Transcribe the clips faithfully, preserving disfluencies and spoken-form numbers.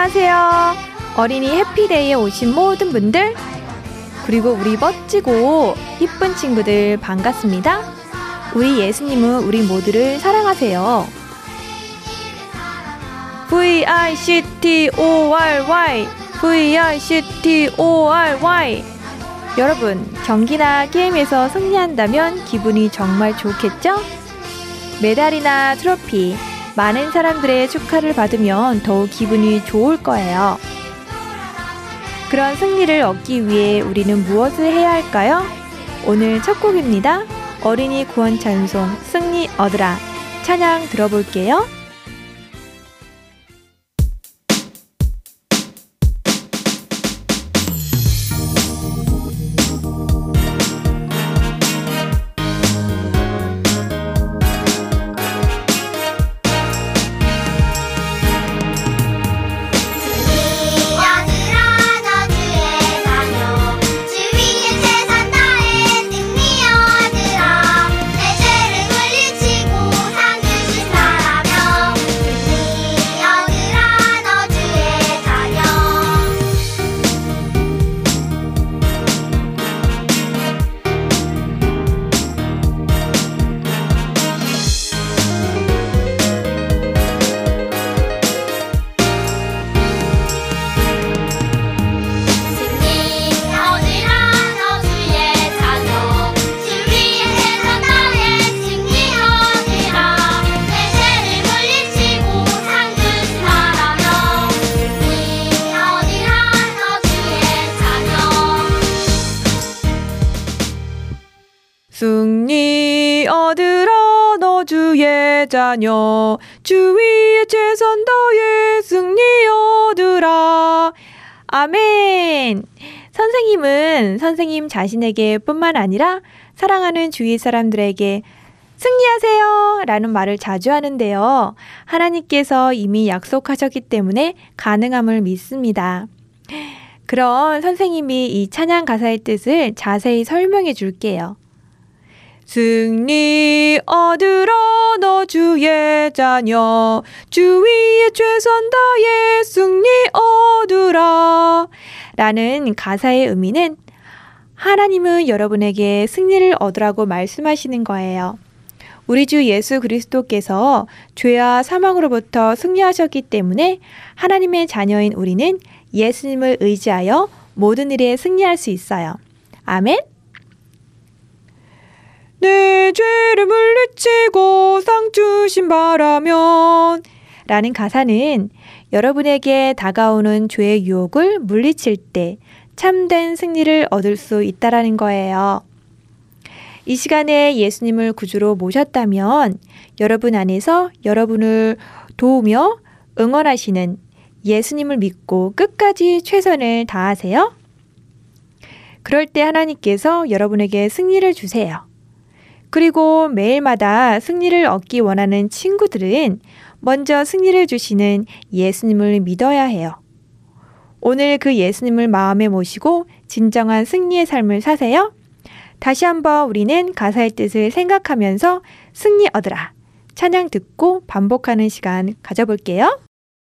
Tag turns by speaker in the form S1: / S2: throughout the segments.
S1: 안녕하세요. 어린이 해피데이에 오신 모든 분들, 그리고 우리 멋지고 이쁜 친구들 반갑습니다. 우리 예수님은 우리 모두를 사랑하세요. 브이 아이 씨 티 오 알 와이 브이 아이 씨 티 오 알 와이. 여러분, 경기나 게임에서 승리한다면 기분이 정말 좋겠죠? 메달이나 트로피, 많은 사람들의 축하를 받으면 더욱 기분이 좋을 거예요. 그런 승리를 얻기 위해 우리는 무엇을 해야 할까요? 오늘 첫 곡입니다. 어린이 구원 찬송 승리 얻으라. 찬양 들어볼게요. 승리 얻으라 너 주의 자녀, 주 위에 최선 다해 승리 얻으라. 아멘. 선생님은 선생님 자신에게 뿐만 아니라 사랑하는 주위 사람들에게 승리하세요 라는 말을 자주 하는데요. 하나님께서 이미 약속하셨기 때문에 가능함을 믿습니다. 그럼 선생님이 이 찬양 가사의 뜻을 자세히 설명해 줄게요. 승리 얻으라 너 주의 자녀, 주 위에 최선 다해 승리 얻으라 라는 가사의 의미는 하나님은 여러분에게 승리를 얻으라고 말씀하시는 거예요. 우리 주 예수 그리스도께서 죄와 사망으로부터 승리하셨기 때문에 하나님의 자녀인 우리는 예수님을 의지하여 모든 일에 승리할 수 있어요. 아멘. 내 죄를 물리치고 상 주신 바라면 라는 가사는 여러분에게 다가오는 죄의 유혹을 물리칠 때 참된 승리를 얻을 수 있다라는 거예요. 이 시간에 예수님을 구주로 모셨다면 여러분 안에서 여러분을 도우며 응원하시는 예수님을 믿고 끝까지 최선을 다하세요. 그럴 때 하나님께서 여러분에게 승리를 주세요. 그리고 매일마다 승리를 얻기 원하는 친구들은 먼저 승리를 주시는 예수님을 믿어야 해요. 오늘 그 예수님을 마음에 모시고 진정한 승리의 삶을 사세요. 다시 한번 우리는 가사의 뜻을 생각하면서 승리 얻으라. 찬양 듣고 반복하는 시간 가져볼게요.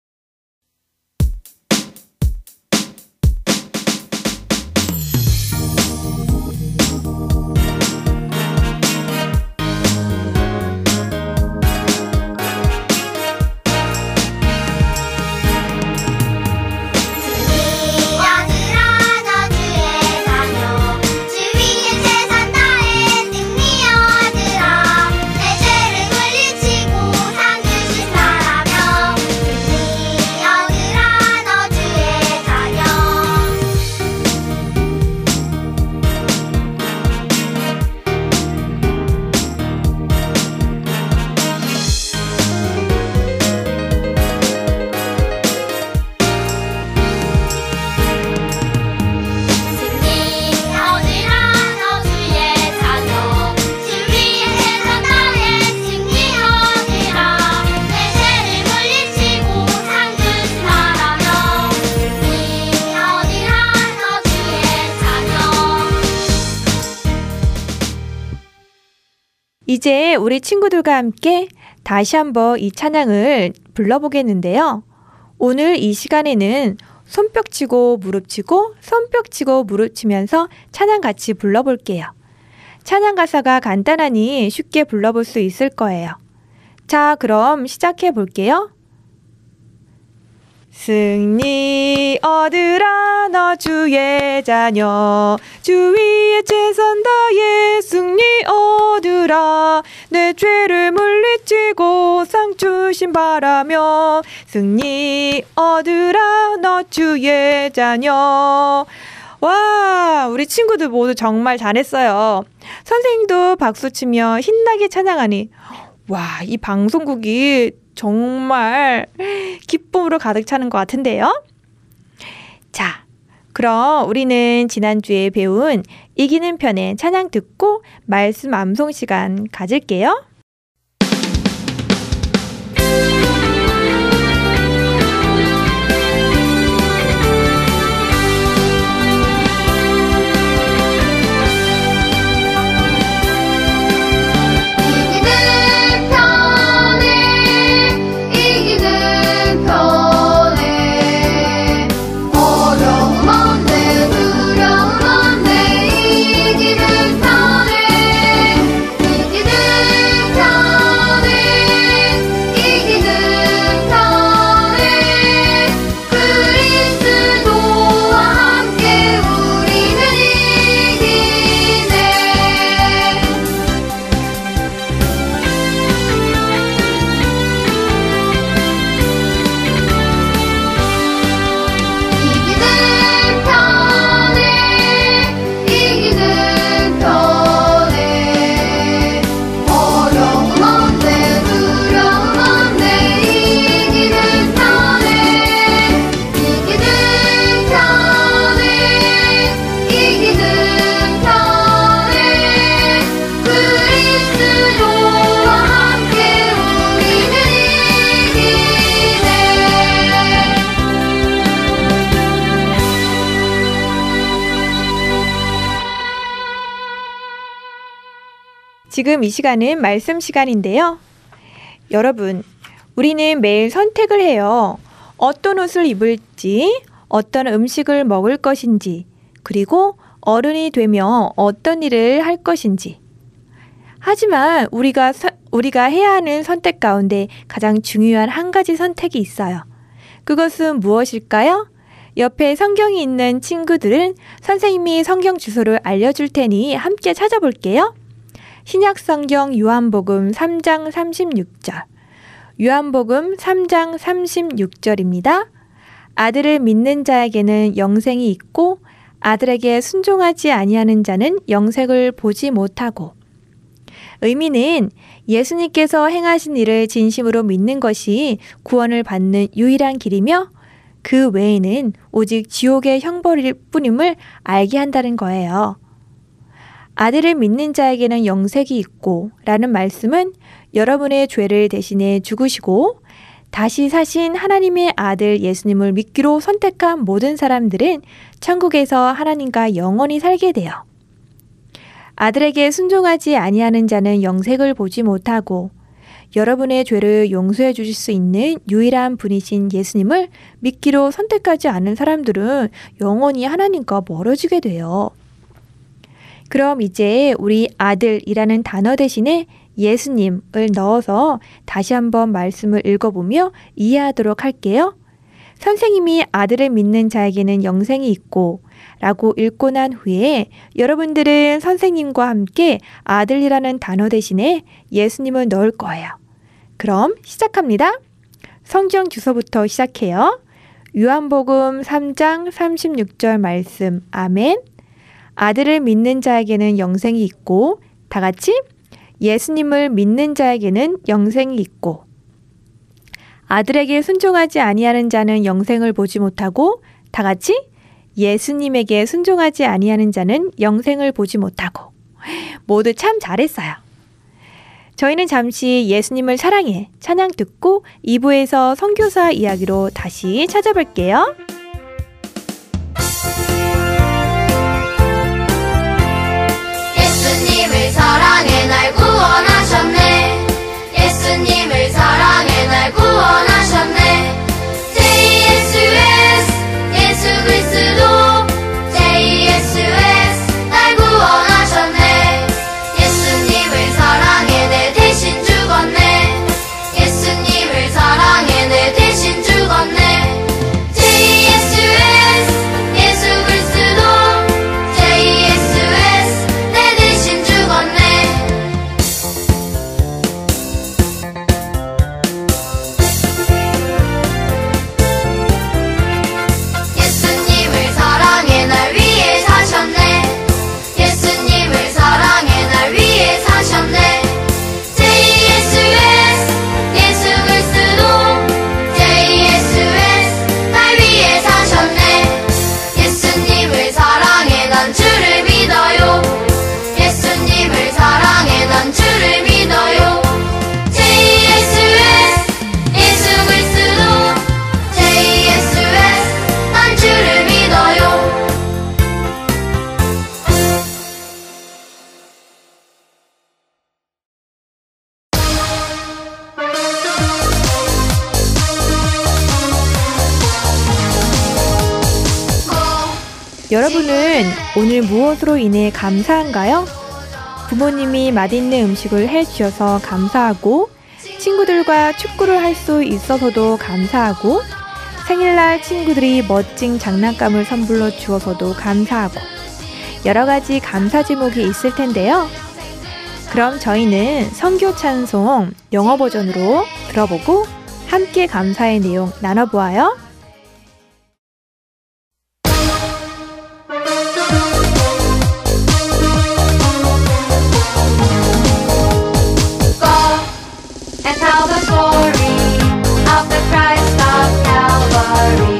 S1: 이제 우리 친구들과 함께 다시 한번 이 찬양을 불러보겠는데요. 오늘 이 시간에는 손뼉 치고 무릎 치고 손뼉 치고 무릎 치면서 찬양 같이 불러볼게요. 찬양 가사가 간단하니 쉽게 불러볼 수 있을 거예요. 자, 그럼 시작해 볼게요. 승리 얻으라 너 주의 자녀 주 위에 최선 다해 승리 얻으라 내 죄를 물리치고 상 주심 바라며 승리 얻으라 너 주의 자녀. 와, 우리 친구들 모두 정말 잘했어요. 선생님도 박수치며 신나게 찬양하니 와, 이 방송국이 정말 기쁨으로 가득 차는 것 같은데요. 자, 그럼 우리는 지난주에 배운 이기는 편의 찬양 듣고 말씀 암송 시간 가질게요. 지금 이 시간은 말씀 시간인데요. 여러분, 우리는 매일 선택을 해요. 어떤 옷을 입을지, 어떤 음식을 먹을 것인지, 그리고 어른이 되며 어떤 일을 할 것인지. 하지만 우리가, 서, 우리가 해야 하는 선택 가운데 가장 중요한 한 가지 선택이 있어요. 그것은 무엇일까요? 옆에 성경이 있는 친구들은 선생님이 성경 주소를 알려줄 테니 함께 찾아볼게요. 신약성경 요한복음 삼 장 삼십육 절. 요한복음 삼 장 삼십육 절입니다. 아들을 믿는 자에게는 영생이 있고 아들에게 순종하지 아니하는 자는 영생을 보지 못하고. 의미는 예수님께서 행하신 일을 진심으로 믿는 것이 구원을 받는 유일한 길이며 그 외에는 오직 지옥의 형벌일 뿐임을 알게 한다는 거예요. 아들을 믿는 자에게는 영생이 있고 라는 말씀은 여러분의 죄를 대신해 죽으시고 다시 사신 하나님의 아들 예수님을 믿기로 선택한 모든 사람들은 천국에서 하나님과 영원히 살게 돼요. 아들에게 순종하지 아니하는 자는 영생을 보지 못하고 여러분의 죄를 용서해 주실 수 있는 유일한 분이신 예수님을 믿기로 선택하지 않은 사람들은 영원히 하나님과 멀어지게 돼요. 그럼 이제 우리 아들이라는 단어 대신에 예수님을 넣어서 다시 한번 말씀을 읽어보며 이해하도록 할게요. 선생님이 아들을 믿는 자에게는 영생이 있고 라고 읽고 난 후에 여러분들은 선생님과 함께 아들이라는 단어 대신에 예수님을 넣을 거예요. 그럼 시작합니다. 성경 주소부터 시작해요. 요한복음 삼 장 삼십육 절 말씀. 아멘. 아들을 믿는 자에게는 영생이 있고 다 같이 예수님을 믿는 자에게는 영생이 있고 아들에게 순종하지 아니하는 자는 영생을 보지 못하고 다 같이 예수님에게 순종하지 아니하는 자는 영생을 보지 못하고. 모두 참 잘했어요. 저희는 잠시 예수님을 사랑해 찬양 듣고 이 부에서 선교사 이야기로 다시 찾아뵐게요.
S2: 예수님을 사랑해 날 구원하셨네. 예수님을 사랑해 날 구원하셨네. 죄인
S1: 여러분은 오늘 무엇으로 인해 감사한가요? 부모님이 맛있는 음식을 해주셔서 감사하고, 친구들과 축구를 할 수 있어서도 감사하고, 생일날 친구들이 멋진 장난감을 선물로 주어서도 감사하고, 여러 가지 감사 제목이 있을 텐데요. 그럼 저희는 선교 찬송 영어 버전으로 들어보고 함께 감사의 내용 나눠보아요.
S2: And tell the story of the Christ of Calvary.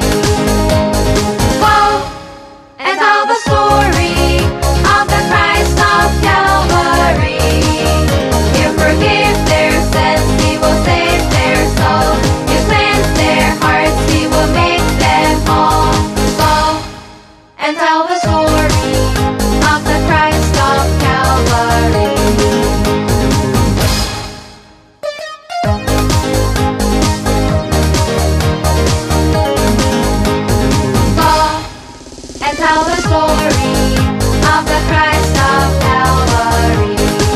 S2: Go and tell the story of the Christ of Calvary. You forgive their sins, He will save their soul. You cleanse their hearts, He will make them whole. Go and tell the story of the Christ of Calvary. Tell the story of the Christ of Calvary.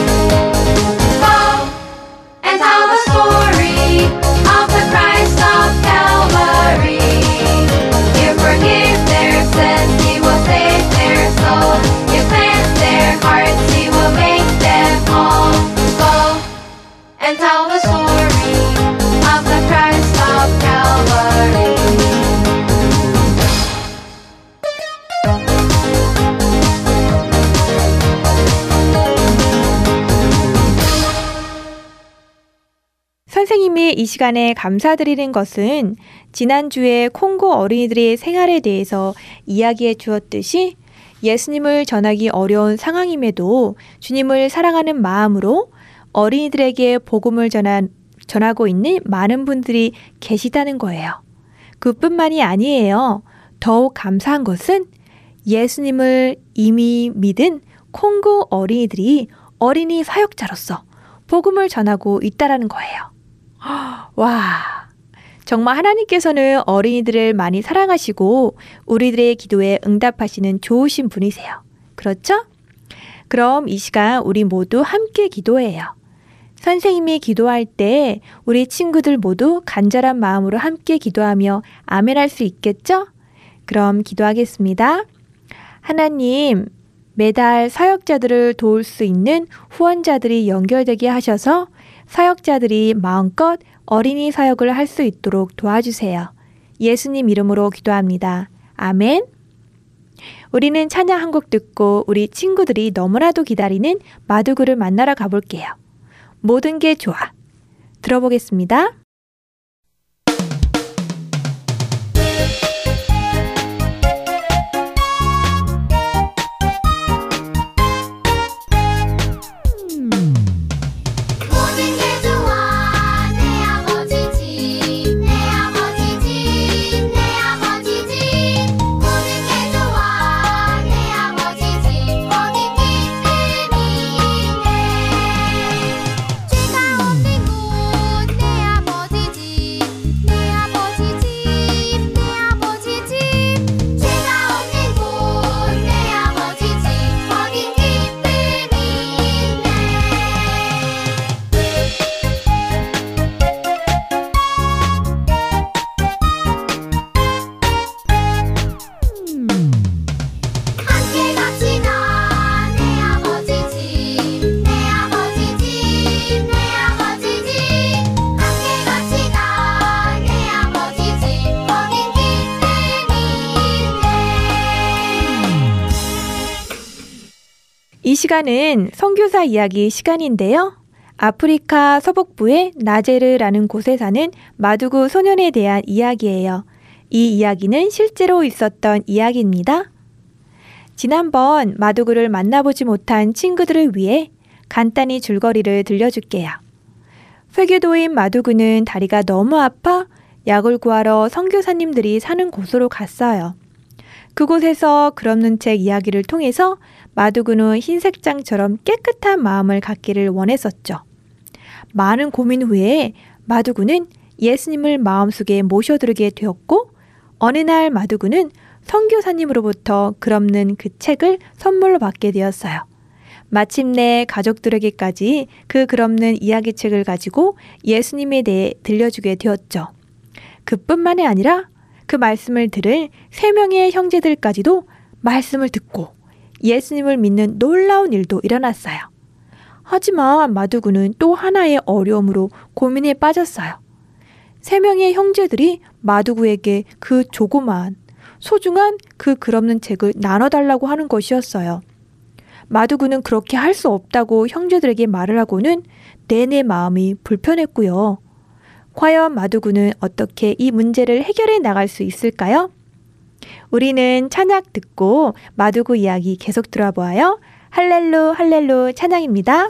S2: Go and tell the story of the Christ of Calvary. You forgive their sins, He will save their soul. You cleanse their hearts, He will make them whole. Go and tell the story of the Christ of Calvary.
S1: 선생님이 이 시간에 감사드리는 것은 지난주에 콩고 어린이들의 생활에 대해서 이야기해 주었듯이 예수님을 전하기 어려운 상황임에도 주님을 사랑하는 마음으로 어린이들에게 복음을 전한, 전하고 있는 많은 분들이 계시다는 거예요. 그뿐만이 아니에요. 더욱 감사한 것은 예수님을 이미 믿은 콩고 어린이들이 어린이 사역자로서 복음을 전하고 있다는 거예요. 와, 정말 하나님께서는 어린이들을 많이 사랑하시고 우리들의 기도에 응답하시는 좋으신 분이세요. 그렇죠? 그럼 이 시간 우리 모두 함께 기도해요. 선생님이 기도할 때 우리 친구들 모두 간절한 마음으로 함께 기도하며 아멘할 수 있겠죠? 그럼 기도하겠습니다. 하나님, 매달 사역자들을 도울 수 있는 후원자들이 연결되게 하셔서 사역자들이 마음껏 어린이 사역을 할 수 있도록 도와주세요. 예수님 이름으로 기도합니다. 아멘. 우리는 찬양 한 곡 듣고 우리 친구들이 너무나도 기다리는 마두구를 만나러 가볼게요. 모든 게 좋아. 들어보겠습니다. 이 시간은 선교사 이야기 시간인데요. 아프리카 서북부의 나제르라는 곳에 사는 마두구 소년에 대한 이야기예요. 이 이야기는 실제로 있었던 이야기입니다. 지난번 마두구를 만나보지 못한 친구들을 위해 간단히 줄거리를 들려줄게요. 회교도인 마두구는 다리가 너무 아파 약을 구하러 선교사님들이 사는 곳으로 갔어요. 그곳에서 글 없는 책 이야기를 통해서 마두구는 흰색장처럼 깨끗한 마음을 갖기를 원했었죠. 많은 고민 후에 마두구는 예수님을 마음속에 모셔들게 되었고 어느 날 마두구는 선교사님으로부터 글없는 그 책을 선물로 받게 되었어요. 마침내 가족들에게까지 그 글없는 이야기책을 가지고 예수님에 대해 들려주게 되었죠. 그뿐만이 아니라 그 말씀을 들을 세 명의 형제들까지도 말씀을 듣고 예수님을 믿는 놀라운 일도 일어났어요. 하지만 마두구는 또 하나의 어려움으로 고민에 빠졌어요. 세 명의 형제들이 마두구에게 그 조그만 소중한 그 글없는 책을 나눠달라고 하는 것이었어요. 마두구는 그렇게 할 수 없다고 형제들에게 말을 하고는 내내 마음이 불편했고요. 과연 마두구는 어떻게 이 문제를 해결해 나갈 수 있을까요? 우리는 찬양 듣고 마두구 이야기 계속 들어보아요. 할렐루 할렐루 찬양입니다.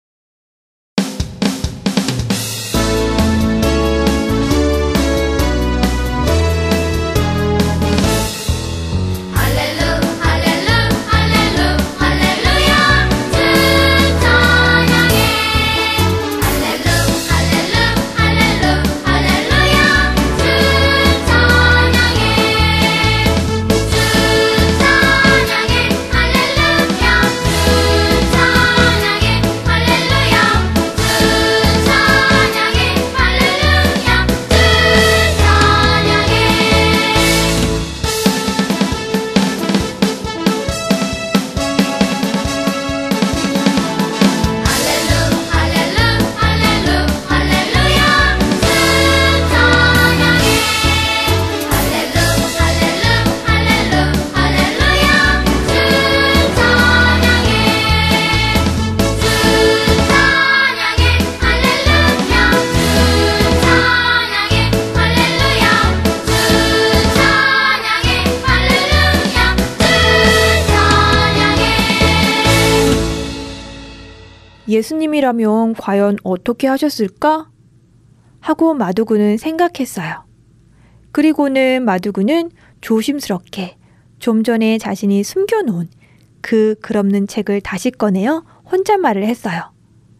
S1: 예수님이라면 과연 어떻게 하셨을까? 하고 마두구는 생각했어요. 그리고는 마두구는 조심스럽게 좀 전에 자신이 숨겨놓은 그 글없는 책을 다시 꺼내어 혼잣말을 했어요.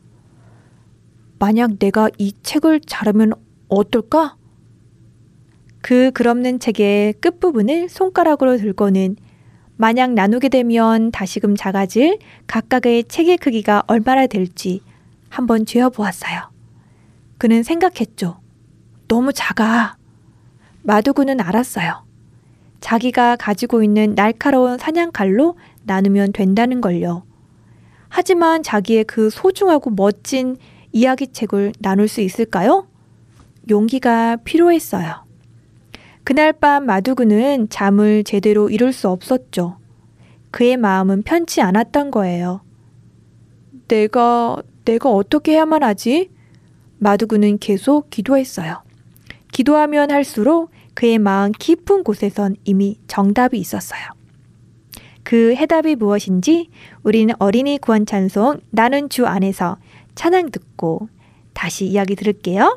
S1: 만약 내가 이 책을 자르면 어떨까? 그 글없는 책의 끝부분을 손가락으로 들고는 만약 나누게 되면 다시금 작아질 각각의 책의 크기가 얼마나 될지 한번 재어보았어요. 그는 생각했죠. 너무 작아. 마두구는 알았어요. 자기가 가지고 있는 날카로운 사냥칼로 나누면 된다는 걸요. 하지만 자기의 그 소중하고 멋진 이야기책을 나눌 수 있을까요? 용기가 필요했어요. 그날 밤 마두구는 잠을 제대로 이룰 수 없었죠. 그의 마음은 편치 않았던 거예요. 내가, 내가 어떻게 해야만 하지? 마두구는 계속 기도했어요. 기도하면 할수록 그의 마음 깊은 곳에선 이미 정답이 있었어요. 그 해답이 무엇인지 우리는 어린이 구원 찬송 나는 주 안에서 찬양 듣고 다시 이야기 들을게요.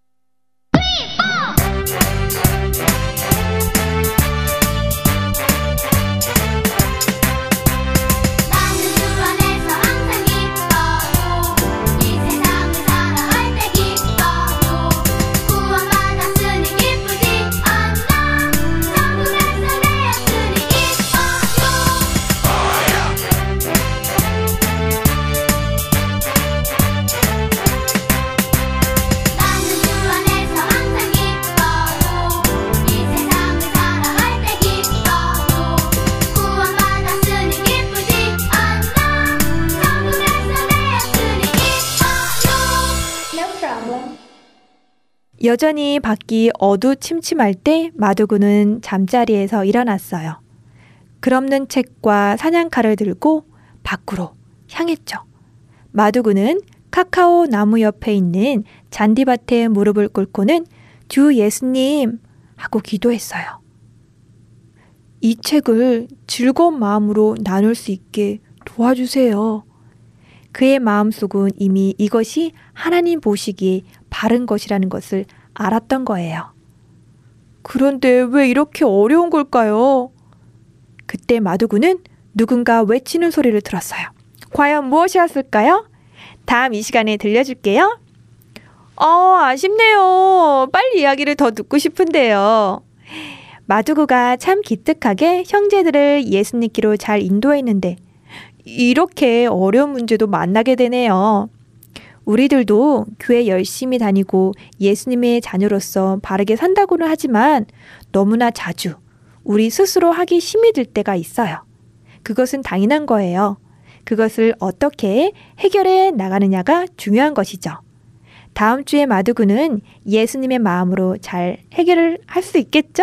S1: 여전히 밖이 어두침침할 때 마두구는 잠자리에서 일어났어요. 글없는 책과 사냥칼을 들고 밖으로 향했죠. 마두구는 카카오 나무 옆에 있는 잔디밭에 무릎을 꿇고는 주 예수님 하고 기도했어요. 이 책을 즐거운 마음으로 나눌 수 있게 도와주세요. 그의 마음속은 이미 이것이 하나님 보시기에 바른 것이라는 것을 알았던 거예요. 그런데 왜 이렇게 어려운 걸까요? 그때 마두구는 누군가 외치는 소리를 들었어요. 과연 무엇이었을까요? 다음 이 시간에 들려줄게요. 어, 아쉽네요. 빨리 이야기를 더 듣고 싶은데요. 마두구가 참 기특하게 형제들을 예수님께로 잘 인도했는데 이렇게 어려운 문제도 만나게 되네요. 우리들도 교회 열심히 다니고 예수님의 자녀로서 바르게 산다고는 하지만 너무나 자주 우리 스스로 하기 힘이 들 때가 있어요. 그것은 당연한 거예요. 그것을 어떻게 해결해 나가느냐가 중요한 것이죠. 다음 주에 마두구는 예수님의 마음으로 잘 해결을 할 수 있겠죠?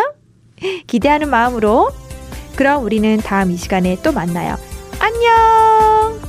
S1: 기대하는 마음으로 그럼 우리는 다음 이 시간에 또 만나요. 안녕!